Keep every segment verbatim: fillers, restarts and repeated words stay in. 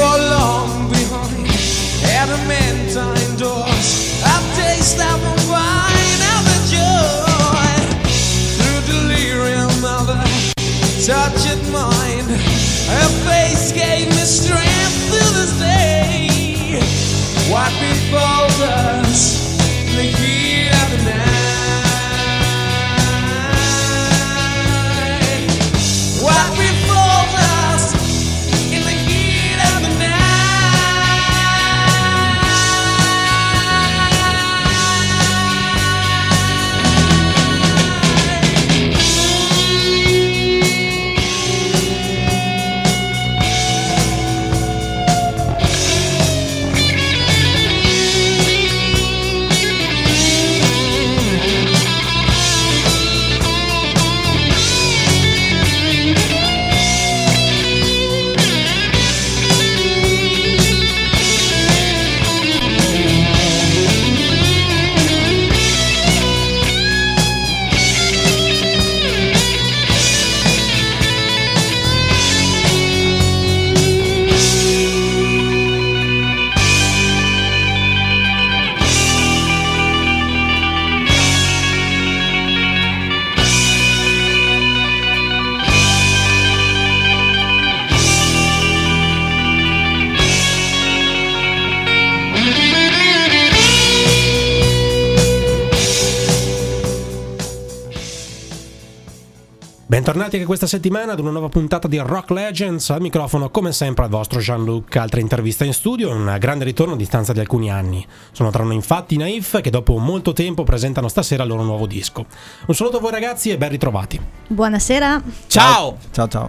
for long behind adamantine doors. I've tasted apple wine of the joy through delirium of a touch of mine. Her face gave me strength to this day. What befalls us in the heat of the night? What befalls us in the heat of the night? Bentornati anche questa settimana ad una nuova puntata di Rock Legends. Al microfono, come sempre, al vostro Jean-Luc. Altra intervista in studio e un grande ritorno a distanza di alcuni anni. Sono Tranno infatti Naif, che dopo molto tempo presentano stasera il loro nuovo disco. Un saluto a voi ragazzi e ben ritrovati. Buonasera. Ciao. Ciao ciao.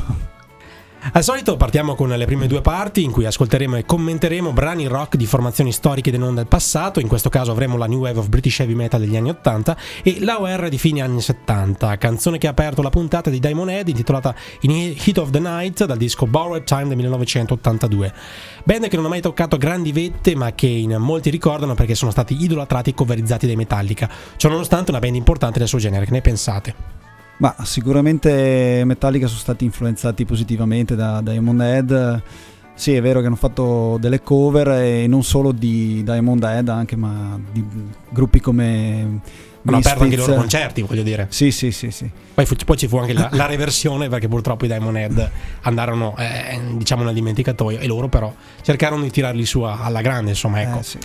Al solito partiamo con le prime due parti in cui ascolteremo e commenteremo brani rock di formazioni storiche e non del passato. In questo caso avremo la New Wave of British Heavy Metal degli anni ottanta e l'A O R di fine anni settanta, canzone che ha aperto la puntata di Diamond Head intitolata In Heat of the Night dal disco Borrowed Time del millenovecentottantadue. Band che non ha mai toccato grandi vette ma che in molti ricordano perché sono stati idolatrati e coverizzati dai Metallica. Ciò nonostante una band importante del suo genere, che ne pensate? Ma sicuramente Metallica sono stati influenzati positivamente da Diamond Head. Sì, è vero che hanno fatto delle cover e non solo di Diamond Head, anche ma di gruppi come hanno aperto anche i loro concerti, voglio dire. Sì, sì, sì, sì. Poi, fu, poi ci fu anche la, la reversione perché purtroppo i Diamond Head andarono eh, diciamo nel dimenticatoio e loro però cercarono di tirarli su alla grande, insomma, ecco. Eh, sì.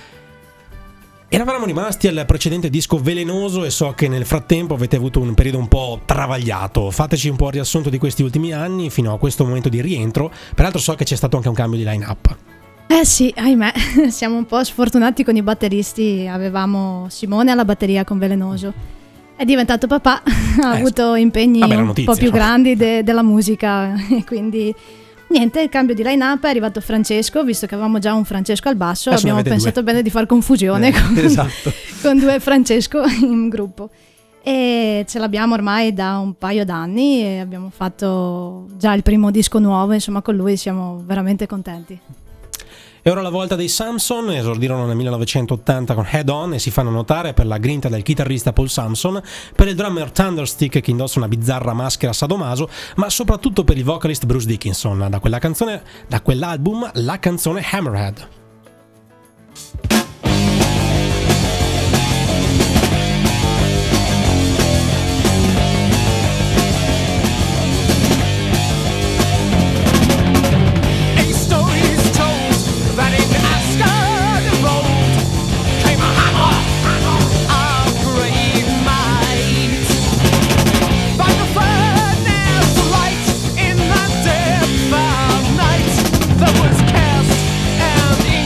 Eravamo rimasti al precedente disco Velenoso e so che nel frattempo avete avuto un periodo un po' travagliato. Fateci un po' il riassunto di questi ultimi anni fino a questo momento di rientro. Peraltro so che c'è stato anche un cambio di line-up. Eh sì, ahimè, siamo un po' sfortunati con i batteristi. Avevamo Simone alla batteria con Velenoso. È diventato papà, ha eh, avuto impegni notizia, un po' più no? grandi de- della musica e quindi... Niente, cambio di line-up, è arrivato Francesco, visto che avevamo già un Francesco al basso, Adesso abbiamo pensato due. bene di far confusione eh, con, esatto. con due Francesco in gruppo. E ce l'abbiamo ormai da un paio d'anni e abbiamo fatto già il primo disco nuovo, insomma con lui siamo veramente contenti. E ora la volta dei Samson, esordirono nel millenovecentottanta con Head On e si fanno notare per la grinta del chitarrista Paul Samson, per il drummer Thunderstick che indossa una bizzarra maschera sadomaso, ma soprattutto per il vocalist Bruce Dickinson, da quella canzone, da quell'album, la canzone Hammerhead. That was cast and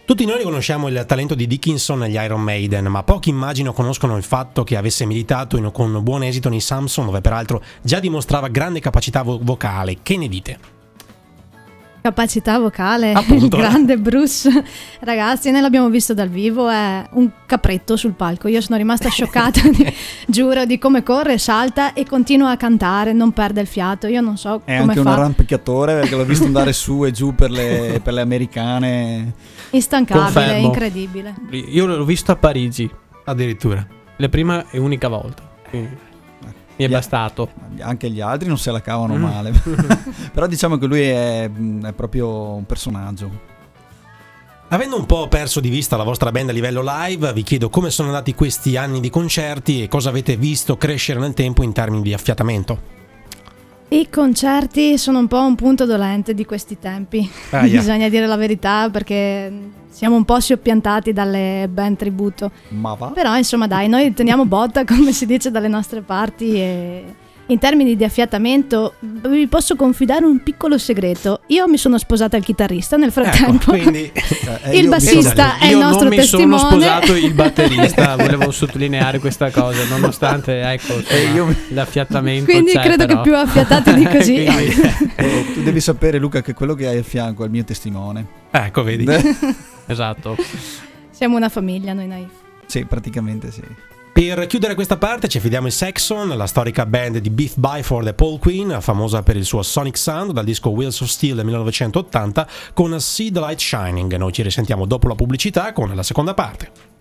Tutti noi riconosciamo il talento di Dickinson negli Iron Maiden, ma pochi immagino conoscono il fatto che avesse militato in, con buon esito nei Samson, dove peraltro già dimostrava grande capacità vo- vocale. Che ne dite? Capacità vocale, Appunto. il grande Bruce. Ragazzi, noi l'abbiamo visto dal vivo, è un capretto sul palco. Io sono rimasta scioccata, di, giuro, di come corre, salta e continua a cantare, non perde il fiato. Io non so È come anche fa. un arrampicatore, perché l'ho visto andare su e giù per le, per le americane. Instancabile, Confermo. incredibile. Io l'ho visto a Parigi, Addirittura. la prima e unica volta. Quindi mi è Yeah. bastato. Anche gli altri non se la cavano Mm. male. Però diciamo che lui è, è proprio un personaggio. Avendo un po' perso di vista la vostra band a livello live, vi chiedo come sono andati questi anni di concerti e cosa avete visto crescere nel tempo in termini di affiatamento. I concerti sono un po' un punto dolente di questi tempi, Ah, yeah. bisogna dire la verità, perché siamo un po' soppiantati dalle band tributo. Ma va? Però insomma dai, noi teniamo botta, come si dice dalle nostre parti, e in termini di affiatamento vi posso confidare un piccolo segreto. Io mi sono sposata al chitarrista nel frattempo. Ecco, quindi Eh, il io- bassista è il Io nostro non mi testimone. sono sposato il batterista, volevo sottolineare questa cosa, nonostante ecco, insomma, Eh, io- l'affiatamento Quindi c'è, credo però. che più affiatati di così. Quindi- eh, tu devi sapere, Luca, che quello che hai a fianco è il mio testimone. ecco, vedi. esatto. Siamo una famiglia noi Naif. Sì, praticamente sì. Per chiudere questa parte ci affidiamo ai Saxon, la storica band di Beef Byford e Paul Queen, famosa per il suo sonic sound dal disco Wheels of Steel del millenovecentottanta con See the Light Shining. Noi ci risentiamo dopo la pubblicità con la seconda parte.